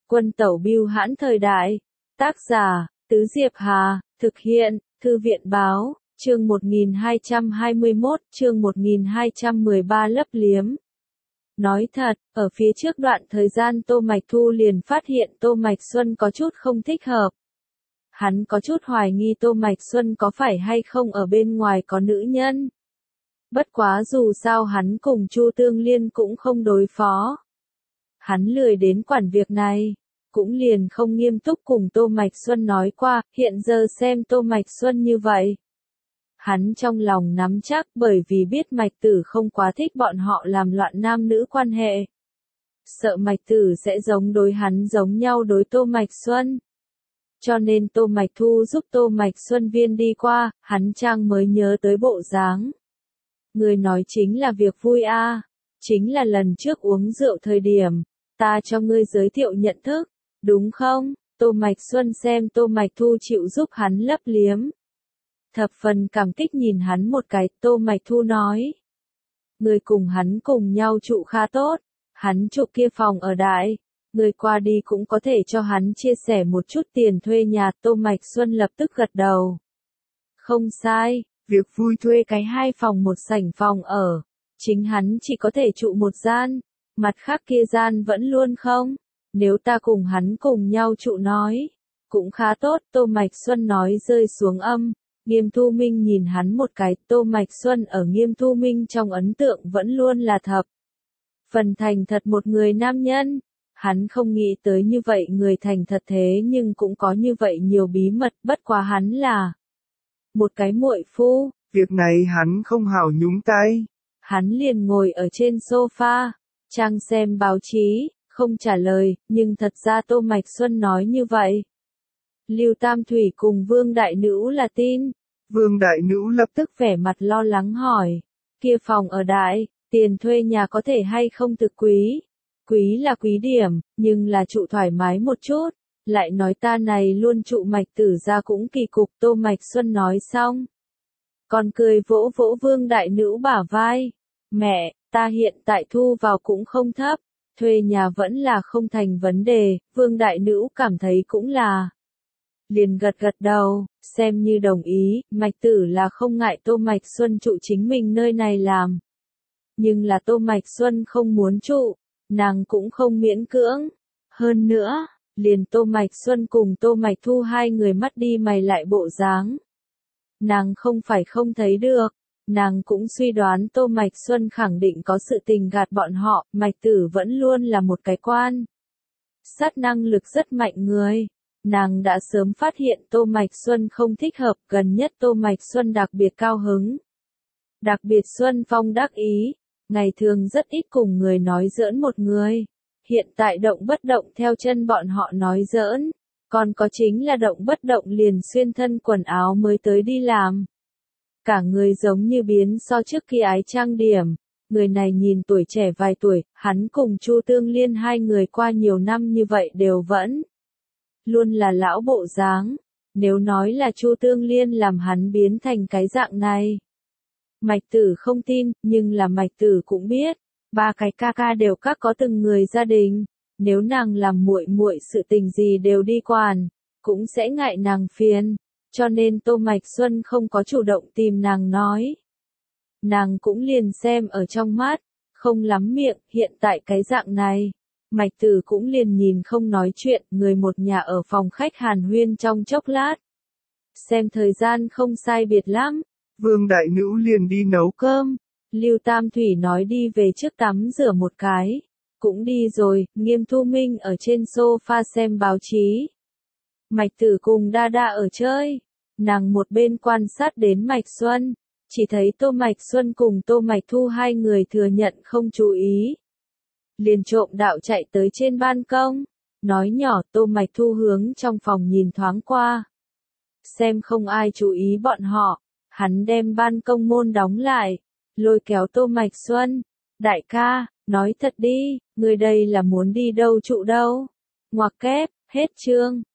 Quân tẩu bưu hãn thời đại. Tác giả, Tứ Diệp Hà, thực hiện, Thư viện báo, chương 1221, chương 1213 lấp liếm. Nói thật, ở phía trước đoạn thời gian Tô Mạch Thu liền phát hiện Tô Mạch Xuân có chút không thích hợp. Hắn có chút hoài nghi Tô Mạch Xuân có phải hay không ở bên ngoài có nữ nhân. Bất quá dù sao hắn cùng Chu Tương Liên cũng không đối phó. Hắn lười đến quản việc này, cũng liền không nghiêm túc cùng Tô Mạch Xuân nói qua, hiện giờ xem Tô Mạch Xuân như vậy. Hắn trong lòng nắm chắc bởi vì biết Mạch Tử không quá thích bọn họ làm loạn nam nữ quan hệ. Sợ Mạch Tử sẽ giống đối hắn giống nhau đối Tô Mạch Xuân. Cho nên Tô Mạch Thu giúp Tô Mạch Xuân viên đi qua, hắn trang mới nhớ tới bộ dáng. Người nói chính là việc vui a, chính là lần trước uống rượu thời điểm, ta cho ngươi giới thiệu nhận thức, đúng không? Tô Mạch Xuân xem Tô Mạch Thu chịu giúp hắn lấp liếm. Thập phần cảm kích nhìn hắn một cái, Tô Mạch Thu nói. Người cùng hắn cùng nhau trụ khá tốt, hắn trụ kia phòng ở đại, người qua đi cũng có thể cho hắn chia sẻ một chút tiền thuê nhà. Tô Mạch Xuân lập tức gật đầu. Không sai, việc vui thuê cái 2 phòng 1 sảnh phòng ở, chính hắn chỉ có thể trụ một gian, mặt khác kia gian vẫn luôn không. Nếu ta cùng hắn cùng nhau trụ nói, cũng khá tốt. Tô Mạch Xuân nói rơi xuống âm. Nghiêm Thu Minh nhìn hắn một cái, Tô Mạch Xuân ở Nghiêm Thu Minh trong ấn tượng vẫn luôn là thập phần thành thật một người nam nhân. Hắn không nghĩ tới như vậy người thành thật thế nhưng cũng có như vậy nhiều bí mật, bất quá hắn là một cái muội phu. Việc này hắn không hảo nhúng tay. Hắn liền ngồi ở trên sofa, trang xem báo chí, không trả lời, nhưng thật ra Tô Mạch Xuân nói như vậy. Lưu Tam Thủy cùng Vương Đại Nữ là tin. Vương Đại Nữ lập tức vẻ mặt lo lắng hỏi, kia phòng ở đại, tiền thuê nhà có thể hay không thực quý? Quý là quý điểm, nhưng là trụ thoải mái một chút. Lại nói ta này luôn trụ Mạch Tử ra cũng kỳ cục. Tô Mạch Xuân nói xong, còn cười vỗ vỗ Vương Đại Nữ bả vai. Mẹ, ta hiện tại thu vào cũng không thấp, thuê nhà vẫn là không thành vấn đề. Vương Đại Nữ cảm thấy cũng là. Liền gật gật đầu, xem như đồng ý. Mạch Tử là không ngại Tô Mạch Xuân trụ chính mình nơi này làm. Nhưng là Tô Mạch Xuân không muốn trụ, nàng cũng không miễn cưỡng. Hơn nữa, liền Tô Mạch Xuân cùng Tô Mạch Thu hai người mắt đi mày lại bộ dáng. Nàng không phải không thấy được, nàng cũng suy đoán Tô Mạch Xuân khẳng định có sự tình gạt bọn họ. Mạch Tử vẫn luôn là một cái quan sát năng lực rất mạnh người. Nàng đã sớm phát hiện Tô Mạch Xuân không thích hợp, gần nhất Tô Mạch Xuân đặc biệt cao hứng. Đặc biệt Xuân Phong đắc ý, ngày thường rất ít cùng người nói giỡn một người. Hiện tại động bất động theo chân bọn họ nói giỡn, còn có chính là động bất động liền xuyên thân quần áo mới tới đi làm. Cả người giống như biến so trước khi ái trang điểm. Người này nhìn tuổi trẻ vài tuổi, hắn cùng Chu Tương Liên hai người qua nhiều năm như vậy đều vẫn luôn là lão bộ dáng. Nếu nói là Chu Tương Liên làm hắn biến thành cái dạng này, Mạch Tử không tin, nhưng là Mạch Tử cũng biết, ba cái ca ca đều các có từng người gia đình, nếu nàng làm muội muội sự tình gì đều đi quản, cũng sẽ ngại nàng phiền, cho nên Tô Mạch Xuân không có chủ động tìm nàng nói. Nàng cũng liền xem ở trong mắt, không lắm miệng. Hiện tại cái dạng này, Mạch Tử cũng liền nhìn không nói chuyện. Người một nhà ở phòng khách hàn huyên trong chốc lát. Xem thời gian không sai biệt lắm, Vương Đại Nữ liền đi nấu cơm. Lưu Tam Thủy nói đi về trước tắm rửa một cái, cũng đi rồi. Nghiêm Thu Minh ở trên sofa xem báo chí. Mạch Tử cùng Đa Đa ở chơi, nàng một bên quan sát đến Mạch Xuân, chỉ thấy Tô Mạch Xuân cùng Tô Mạch Thu hai người thừa nhận không chú ý. Liền trộm đạo chạy tới trên ban công, nói nhỏ. Tô Mạch Thu hướng trong phòng nhìn thoáng qua, xem không ai chú ý bọn họ, hắn đem ban công môn đóng lại, lôi kéo Tô Mạch Xuân. Đại ca, nói thật đi, người đây là muốn đi đâu trụ đâu? Ngoặc kép, hết chương.